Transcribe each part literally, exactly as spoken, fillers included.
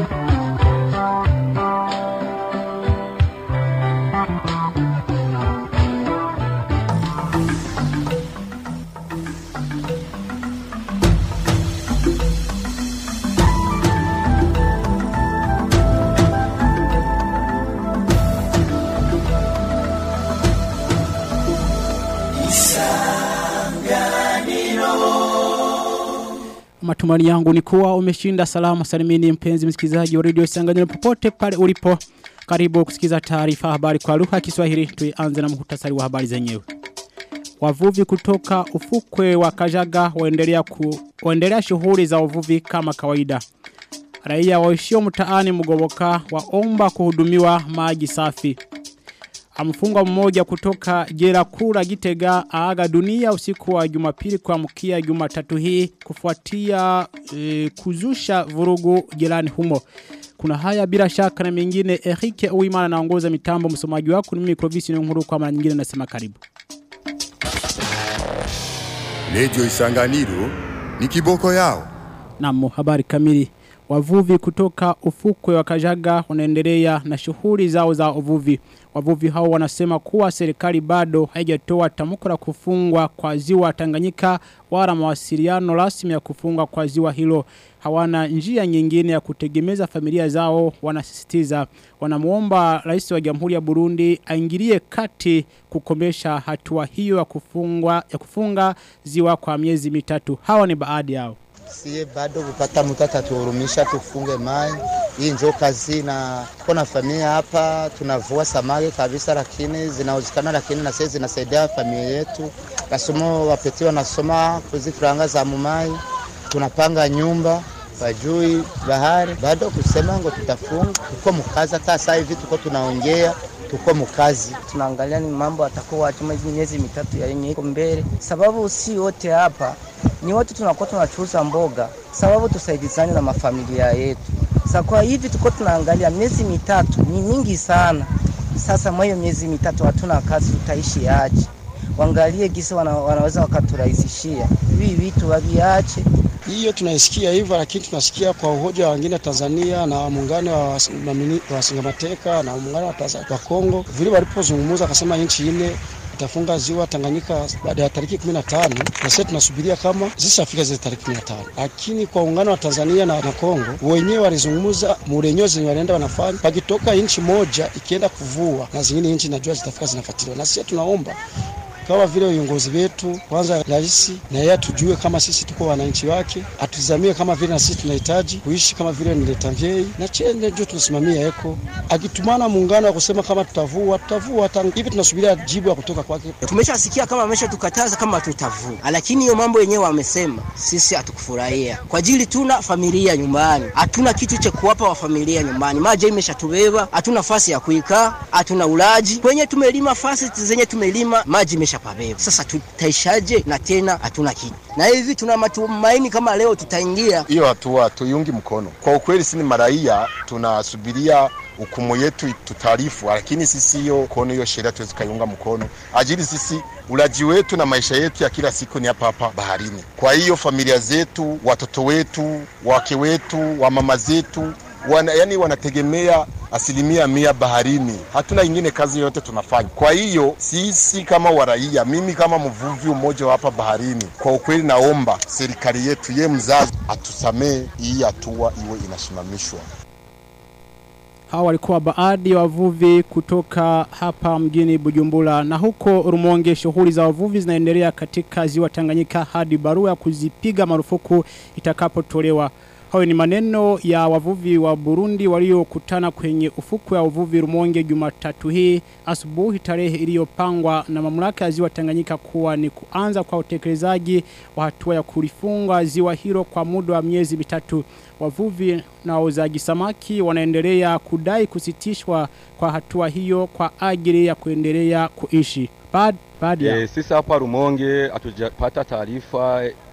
Matumani yangu ni kuwa umeshinda salama salimini mpenzi msikilizaji wa Radio Isanganiro popote pale ulipo. Karibu kusikiza taarifa habari kwa lugha ya Kiswahili. Tuanze na muhtasari wa habari zenyewe. Wavuvi kutoka ufukwe wa Kajaga waendelea ku waendelea shughuli za uvuvi kama kawaida. Raia waishio mtaani Mugoboka waomba kuhudumiwa maji safi. Amfungwa mmoja kutoka jela kuu la Gitega aaga dunia usiku wa Jumapili kuamkia Jumatatu hii kufuatia e, kuzusha vurugu jelani humo. Kuna haya bila shaka na mengine. Eric Uwimana anaongoza mitambo, msomaji wako ni mimi Clovis Nkuru. Kwa mara nyingine nasema karibu. Radio Isanganiro ni kiboko yao. Naam, habari kamili. Wavuvi kutoka ufukwe wa Kajaga wanaendelea na shughuli zao za uvuvi. Wavuvi hao wanasema kuwa serikali bado haijatoa tamko la kufungwa kwa ziwa Tanganyika wala mawasiliano rasmi ya kufungwa kwa ziwa hilo. Hawana njia nyingine ya kutegemeza familia zao, wanasisitiza. Wanamuomba Rais wa Jamhuri ya Burundi aingilie kati kukomesha hatua hiyo ya kufungwa ya kufunga ziwa kwa miezi mitatu. Hawa ni baadhi yao. Siye bado kupata mutata tuhurumisha tufunge mai. Hii njo kazi na kuna familia hapa tunavua samaki kabisa, lakini zinauzikana, lakini na sisi zinasaidia familia yetu. Masomo wapetiwa nasoma kuzifranga za mumai. Tunapanga nyumba pajui bahari. Bado kusema ngo tutafunga, tuko mkazi hata sasa hivi tuko tunaongea. Tuko mkazi tunaangalia ni mambo atakuwa chuma miezi mitatu ya yenye iko mbele, sababu si wote hapa ni watu tunakuwa tunachuza mboga, sababu tusaidizane na mafamilia yetu. Sasa kwa hivi tuko tunaangalia miezi mitatu ni mingi sana. Sasa mwayo miezi mitatu hatuna kazi, tutaishi aje? Waangalie gisi wana, wanaweza wakaturahisishia hivi vitu waviache. Hiyo tunaisikia hivyo, lakini tunasikia kwa uhoja wengine Tanzania na muungano wa wa Singamateka na muungano wa Tanzania wa Kongo vile walipozungumza akasema nchi ile itafunga ziwa Tanganyika baada ya tarehe kumi na tano, na sisi tunasubiria kama zisafika zile tarehe kumi na tano. Lakini kwa muungano wa Tanzania na, na Kongo wenyewe walizungumza murenyo zenye wanaenda wanafanya pakitoka nchi moja ikienda kuvua na zingine nchi najua zitafika zinafuatiliwa. Na sisi tunaomba kama vile viongozi wetu kwanza rais na yeye tujue kama sisi tuko wananchi wake, atuzamie kama vile na sisi tunahitaji kuishi kama vile niletamjei na chende ndio tunasimamia eko. Akitumana muungano wa kusema kama tutavua tutavua, hivi tunasubiria jibu ya kutoka kwake. Tumeshasikia kama amesha tukataza kama tutavua, lakini hiyo mambo yenyewe wamesema sisi hatukufurahia. Kwa ajili tuna familia nyumbani, hatuna kitu cha kuwapa wa familia nyumbani. Maji imeshatubeba, hatuna nafasi ya kuikaa, hatuna ulaji. Kwenye tumelima fasi zenye tumelima maji imesha pabeba. Sasa tutaishaje na tena hatuna kitu. Na hivi tuna matumaini kama leo tutaingia. Hiyo hatua tuiungi mkono. Kwa ukweli sisi maraia tunasubiria hukumu yetu tutarifu, lakini sisi hiyo kono hiyo sheria tuwezi kaiunga mkono. Ajili sisi ulaji wetu na maisha yetu ya kila siku ni hapa hapa baharini. Kwa hiyo familia zetu, watoto wetu, wake wetu, wa mama zetu wana, yani wanategemea asilimia mia baharini. Hatuna ingine kazi yote tunafanya. Kwa hiyo sisi kama waraia, mimi kama mvuvi mmoja hapa baharini, kwa ukweli naomba serikali yetu ye mzazi atusamee hii hatua iwe inasimamishwa. Hawa walikuwa baadhi ya wavuvi kutoka hapa mjini Bujumbura. Na huko Rumonge shughuli za wavuvi zinaendelea katika ziwa Tanganyika hadi barua ya kuzipiga marufuku itakapotolewa. Hayo ni maneno ya wavuvi wa Burundi waliokutana kwenye ufukwe wa uvuvi Rumonge Jumatatu hii asubuhi, tarehe iliyopangwa na mamlaka ya ziwa Tanganyika kuwa ni kuanza kwa utekelezaji wa hatua ya kulifunga ziwa hilo kwa muda wa miezi mitatu. Wavuvi na wauzaji samaki wanaendelea kudai kusitishwa kwa hatua hiyo kwa ajili ya kuendelea kuishi. Bad, bad ya. E, sisi hapa Rumonge hatujapata taarifa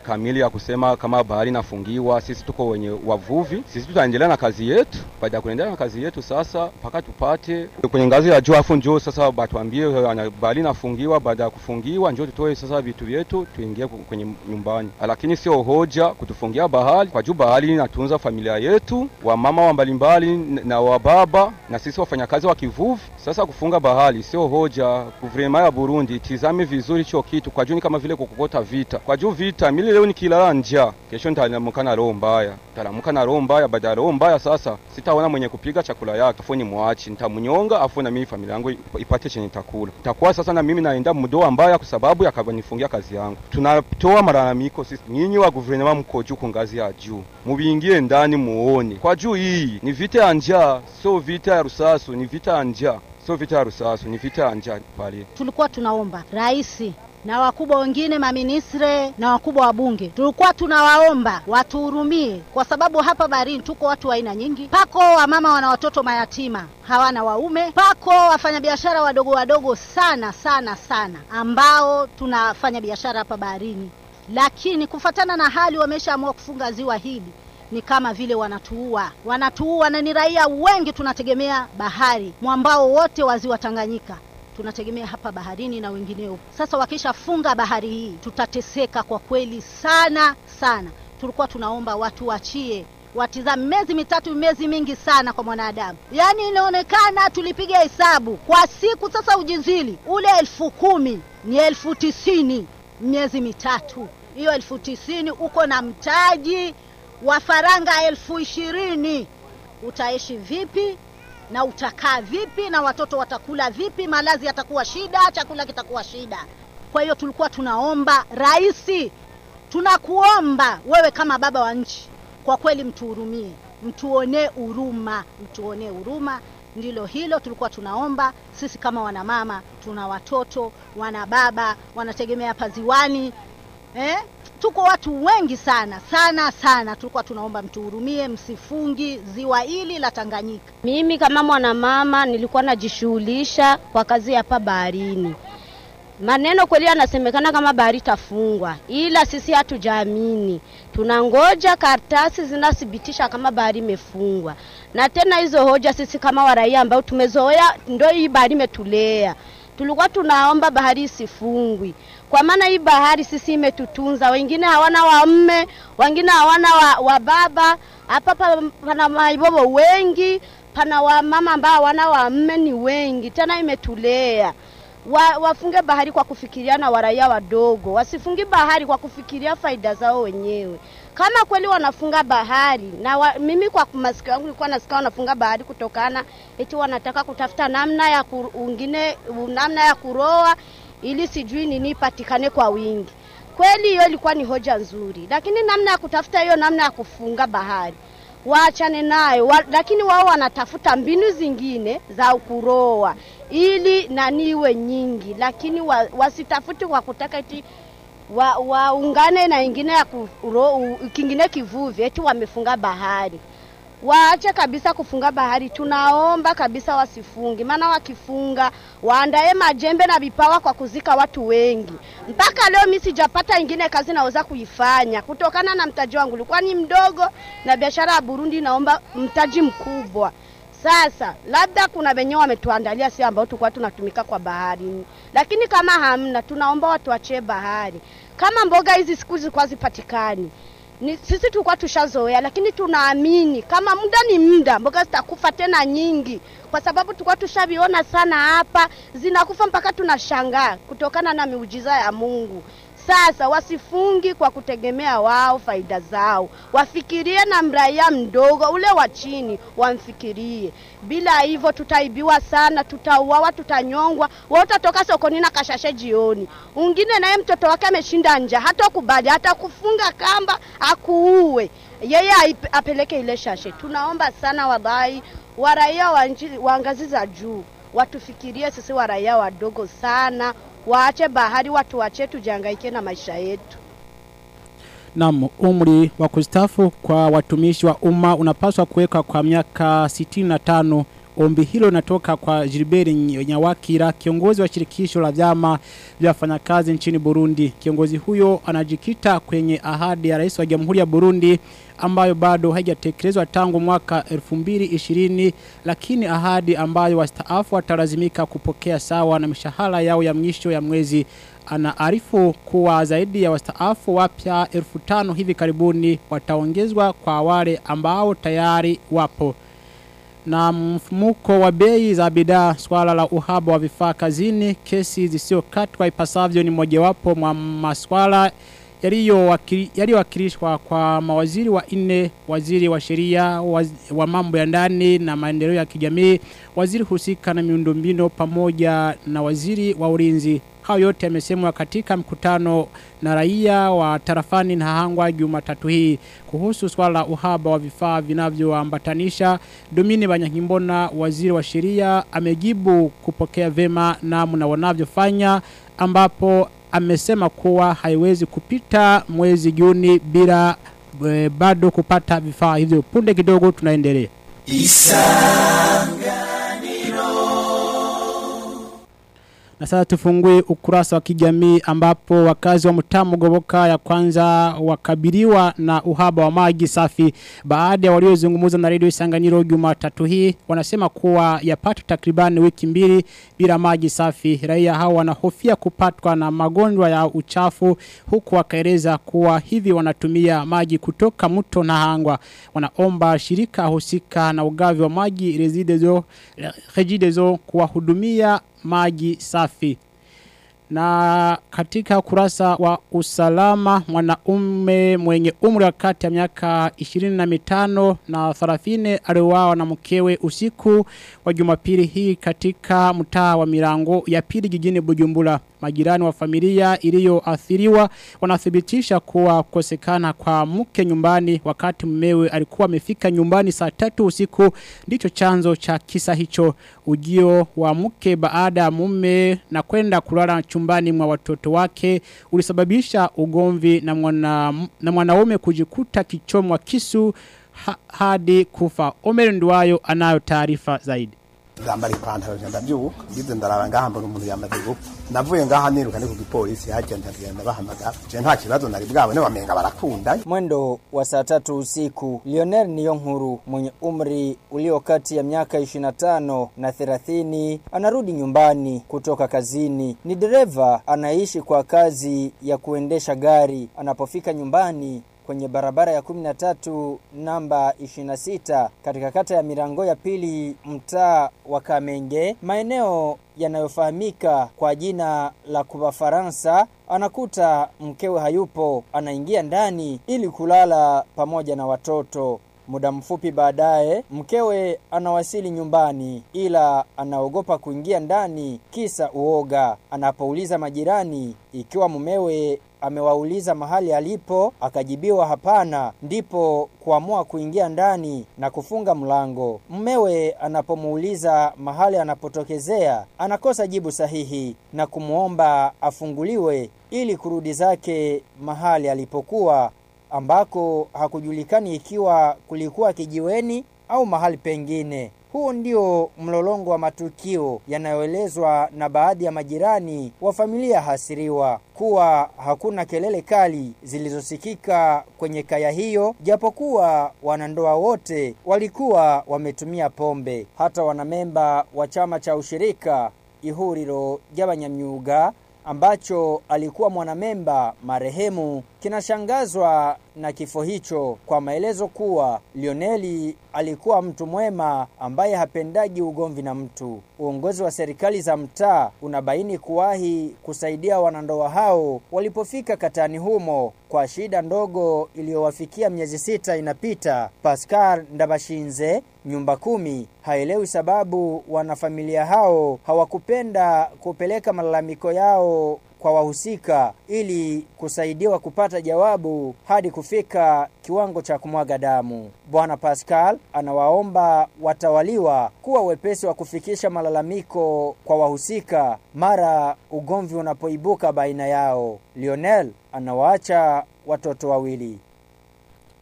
kamili ya kusema kama bahari nafungiwa. Sisi tuko wenye wavuvi, sisi tutaendelea na kazi yetu. Baada ya kuendelea na kazi yetu sasa mpaka tupate kwenye ngazi ya juu, afu njoo sasa batuambie bahari nafungiwa. Baada ya kufungiwa njoo tutoe sasa vitu vyetu tuingie kwenye nyumbani, lakini sio hoja kutufungia bahari, kwa juu bahari inatunza familia yetu, wa mama wa mbalimbali na wa baba na sisi wafanyakazi wa kivuvi. Sasa kufunga bahari sio hoja. Guvernema ya Burundi tizame vizuri hicho kitu, kwa juu ni kama vile kukokota vita. Kwa juu vita, mimi leo nikilala njaa, kesho nitalamuka na roho mbaya. Nitalamuka na roho mbaya, baada ya roho mbaya sasa sitaona mwenye kupiga chakula yake, afu ni muachi, nitamunyonga, afu na mimi familia yangu ipate chenye nitakula. Itakuwa sasa na mimi naenda mdoa mbaya kwa sababu yakabanifungia kazi yangu. Tunatoa malalamiko sisi, nyinyi wa guvernema mko juu ngazi ya juu, mubiingie ndani muone. Kwa juu hii ni vita ya njaa, sio vita ya rusasu, ni vita ya njaa. Sio vita ya rusasu, ni vita ya njaa pale. Tulikuwa tunaomba rais na wakubwa wengine maministre na wakubwa wa bunge, tulikuwa tunawaomba watuhurumie, kwa sababu hapa baharini tuko watu wa aina nyingi. Pako wamama wana watoto mayatima hawana waume, pako wafanyabiashara wadogo wadogo sana sana sana ambao tunafanya biashara hapa baharini, lakini kufatana na hali wameshaamua kufunga ziwa hili. Ni kama vile wanatuua, wanatuua na ni raia wengi tunategemea bahari, mwambao wote wa ziwa Tanganyika tunategemea hapa baharini na wengineo. Sasa wakisha funga bahari hii tutateseka kwa kweli sana sana. Tulikuwa tunaomba watu wachie, watizame. Miezi mitatu miezi mingi sana kwa mwanadamu, yani inaonekana tulipiga hesabu kwa siku sasa ujizili ule elfu kumi ni elfu tisini miezi mitatu. Hiyo elfu tisini uko na mtaji wa faranga elfu ishirini, utaishi vipi na utakaa vipi na watoto watakula vipi? Malazi yatakuwa shida, chakula kitakuwa shida. Kwa hiyo tulikuwa tunaomba rais, tunakuomba wewe kama baba wa nchi, kwa kweli mtuhurumie, mtuone huruma, mtuone huruma. Ndilo hilo tulikuwa tunaomba sisi kama wana mama, tuna watoto, wana baba, wanategemea paziwani. Eh? Tuko watu wengi sana sana sana, tulikuwa tunaomba mtuhurumie, msifungi ziwa hili la Tanganyika. Mimi kama mwana mama nilikuwa najishughulisha kwa kazi hapa baharini. Maneno kweli yanasemekana kama bahari tafungwa, ila sisi hatujaamini. Tunangoja karatasi zinathibitisha kama bahari imefungwa. Na tena hizo hoja sisi kama waraia ambao tumezoea ndio hii bahari imetulea. Tulikuwa tunaomba bahari isifungwi, kwa maana hii bahari sisi imetutunza. Wengine hawana waume, wengine hawana wa, wa baba. Hapa pana maibobo wengi, pana wa mama ambao hawana waume ni wengi. Tena imetulea. Wa, wafunge bahari kwa kufikiria na waraia wadogo, wasifungi bahari kwa kufikiria faida zao wenyewe. Kama kweli wanafunga bahari, na wa, mimi kwa masikio yangu nilikuwa nasikia wanafunga bahari kutokana eti wanataka kutafuta namna ya ungine, namna ya kuroa ili sijui nini ipatikane kwa wingi. Kweli hiyo ilikuwa ni hoja nzuri, lakini namna ya kutafuta hiyo namna ya kufunga bahari waachane nayo, wa, lakini wao wanatafuta mbinu zingine za kuroa ili naniwe nyingi, lakini wa, wasitafuti kwa kutaka eti wa, waungane na ingine ya kuro, kingine kivuvi eti wamefunga bahari. Waache kabisa kufunga bahari, tunaomba kabisa wasifungi. Maana wakifunga waandae majembe na vipawa kwa kuzika watu wengi. Mpaka leo mimi sijapata ingine kazi naweza kuifanya kutokana na mtaji wangu ulikuwa ni mdogo, na biashara ya Burundi naomba mtaji mkubwa. Sasa labda kuna wenyewe wametuandalia si ambao tulikuwa tunatumika kwa bahari, lakini kama hamna tunaomba watu waachie bahari. Kama mboga hizi siku zilikuwa zipatikani, ni sisi tulikuwa tushazoea, lakini tunaamini kama muda ni muda mboga zitakufa tena nyingi, kwa sababu tulikuwa tushaviona sana hapa zinakufa mpaka tunashangaa kutokana na miujiza ya Mungu. Sasa wasifungi kwa kutegemea wao faida zao, wafikirie na mraia mdogo ule wa chini, wamfikirie. Bila hivyo tutaibiwa sana, tutauawa, tutanyongwa. Wao utatoka sokoni na kashashe jioni, ungine naye mtoto wake ameshinda njaa, hata kubali hata kufunga kamba akuue yeye apeleke ile shashe. Tunaomba sana wadai wa raia wa nchi wa ngazi za juu watufikirie sisi wa raia wadogo sana, waache bahari, watu wache tujangaike na maisha yetu. Naam, umri wa kustafu kwa watumishi wa umma unapaswa kuweka kwa miaka sitini na tano Ombi hilo linatoka kwa Gilbert Nyawakira, kiongozi wa shirikisho la vyama vya wafanyakazi nchini Burundi. Kiongozi huyo anajikita kwenye ahadi ya Rais wa Jamhuri ya Burundi ambayo bado haijatekelezwa tangu mwaka elfu mbili ishirini, lakini ahadi ambayo wastaafu watalazimika kupokea sawa na mishahara yao ya mwisho ya mwezi. Anaarifu kuwa zaidi ya wastaafu wapya elfu tano hivi karibuni wataongezwa kwa wale ambao tayari wapo. Na mfumuko wa bei za bidhaa, swala la uhaba wa vifaa kazini, kesi zisizokatwa ipasavyo ni mojawapo mwa maswala yaliyowakilishwa kwa mawaziri wa nne: waziri wa sheria, waz, wa mambo ya ndani na maendeleo ya kijamii, waziri husika na miundombinu pamoja na waziri wa ulinzi. Hao yote yamesemwa katika mkutano na raia wa tarafani Nahangwa Jumatatu hii kuhusu swala la uhaba wa vifaa vinavyoambatanisha. Domini Banyankimbona, waziri wa sheria, amejibu kupokea vema namna wanavyofanya, ambapo amesema kuwa haiwezi kupita mwezi Juni bila e, bado kupata vifaa hivyo. Punde kidogo tunaendelea. Isanganiro. Na sasa tufungue ukurasa wa kijamii ambapo wakazi wa mtaa Mugoboka ya kwanza wakabiliwa na uhaba wa maji safi. Baada ya waliozungumza na Radio Isanganiro Jumatatu hii, wanasema kuwa yapata takriban wiki mbili bila maji safi. Raia hao wanahofia kupatwa na magonjwa ya uchafu, huku wakaeleza kuwa hivi wanatumia maji kutoka mto Nahangwa. Wanaomba shirika husika na ugavi wa maji Regideso Regideso kuwahudumia maji safi. Na katika kurasa wa usalama, mwanaume mwenye umri wa kati ya miaka ishirini na mitano na thelathini aliuawa na mkewe usiku wa Jumapili hii katika mtaa wa Mirango ya pili jijini Bujumbura. Majirani wa familia iliyoathiriwa wanathibitisha kuwa kukosekana kwa mke nyumbani wakati mumewe alikuwa amefika nyumbani saa tatu usiku ndicho chanzo cha kisa hicho. Ujio wa mke baada ya mume na kwenda kulala chumbani mwa watoto wake ulisababisha ugomvi na mwana na mwanaume kujikuta kichomwa kisu ha, hadi kufa. Omer Nduwayo anayo taarifa zaidi. Ndambara ipantaro ndabyuka ngize ndaraba ngaha mbona umuntu yamaze gupfa. Navuye ngaha niruka ni ku gipolisi haje ndagenda bahamagara. Je nta kibazo nari bwabo ne wamenga barakunda. Mwendo wa saa tatu usiku, Lionel Niyonkuru mwenye umri ulio kati ya miaka ishirini na tano na thelathini anarudi nyumbani kutoka kazini. Ni dereva anaishi kwa kazi ya kuendesha gari. Anapofika nyumbani kwenye barabara ya kumi na tatu namba ishirini na sita katika kata ya Mirango ya pili mtaa wa Kamenge, maeneo yanayofahamika kwa jina la Kuba Faransa, anakuta mkewe hayupo. Anaingia ndani ili kulala pamoja na watoto. Muda mfupi baadaye mkewe anawasili nyumbani, ila anaogopa kuingia ndani kisa uoga. Anapouliza majirani ikiwa mumewe amewauliza mahali alipo, akajibiwa hapana, ndipo kuamua kuingia ndani na kufunga mlango. Mumewe anapomuuliza mahali anapotokezea, anakosa jibu sahihi na kumuomba afunguliwe ili kurudi zake mahali alipokuwa, ambako hakujulikani ikiwa kulikuwa kijiweni au mahali pengine. Huu ndio mlolongo wa matukio yanayoelezwa na baadhi ya majirani wa familia hasiriwa, kuwa hakuna kelele kali zilizosikika kwenye kaya hiyo, japokuwa wanandoa wote walikuwa wametumia pombe. Hata wanamemba wa chama cha ushirika Ihuriro ry'Abanyamyuga ambacho alikuwa mwanamemba marehemu kinashangazwa na kifo hicho, kwa maelezo kuwa Lioneli alikuwa mtu mwema ambaye hapendaji ugomvi na mtu. Uongozi wa serikali za mtaa unabaini kuwahi kusaidia wanandoa hao walipofika katani humo kwa shida ndogo iliyowafikia miezi sita inapita. Pascal Ndabashinze, nyumba kumi, haelewi sababu wanafamilia hao hawakupenda kupeleka malalamiko yao kwa wahusika ili kusaidiwa kupata jawabu hadi kufika kiwango cha kumwaga damu. Bwana Pascal anawaomba watawaliwa kuwa wepesi wa kufikisha malalamiko kwa wahusika mara ugomvi unapoibuka baina yao. Lionel anawaacha watoto wawili.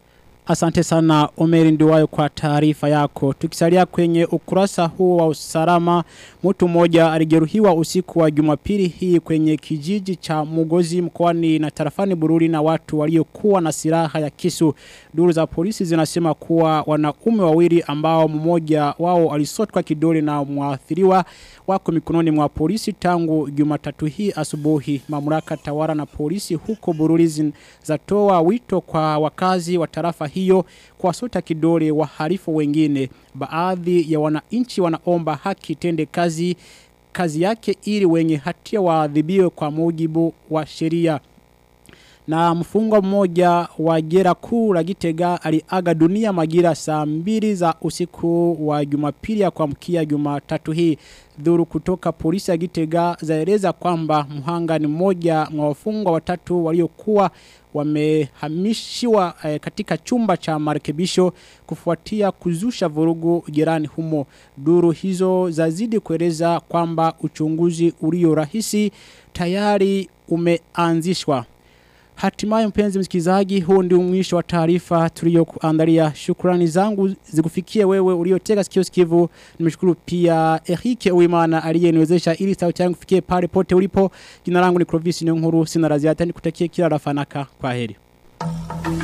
Asante sana Omeri Nduwayo kwa taarifa yako. Tukisalia kwenye ukurasa huu wa usalama, mtu mmoja alijeruhiwa usiku wa Jumapili hii kwenye kijiji cha Mugozi mkoani na tarafani Bururi na watu waliokuwa na silaha ya kisu. Duru za polisi zinasema kuwa wanaume wawili ambao mmoja wao alisotwa kidole na mwathiriwa wako mikononi mwa polisi tangu Jumatatu hii asubuhi. Mamlaka tawala na polisi huko Bururi zatoa wito kwa wakazi wa tarafa hiyo kwa sota kidole wahalifu wengine. Baadhi ya wananchi wanaomba haki tende kazi kazi yake ili wenye hatia waadhibiwe kwa mujibu wa sheria. Na mfungwa mmoja wa jela kuu la Gitega aliaga dunia majira saa mbili za usiku wa Jumapili ya kuamkia Jumatatu hii. Dhuru kutoka polisi ya Gitega zaeleza kwamba mhanga ni mmoja mwa wafungwa watatu waliokuwa wamehamishiwa eh, katika chumba cha marekebisho kufuatia kuzusha vurugu jirani humo. Duru hizo zazidi kueleza kwamba uchunguzi ulio rahisi tayari umeanzishwa. Hatimaye mpenzi msikizaji, huu ndio mwisho wa taarifa tuliyokuandalia. Shukrani zangu zikufikie wewe uliotega sikio sikivu. Nimeshukuru pia Eric Uwimana aliyeniwezesha ili sauti yangu fikie pale pote ulipo. Jina langu ni Clovis Nyonkuru, sina la ziada, nikutakie kila la fanaka. Kwaheri.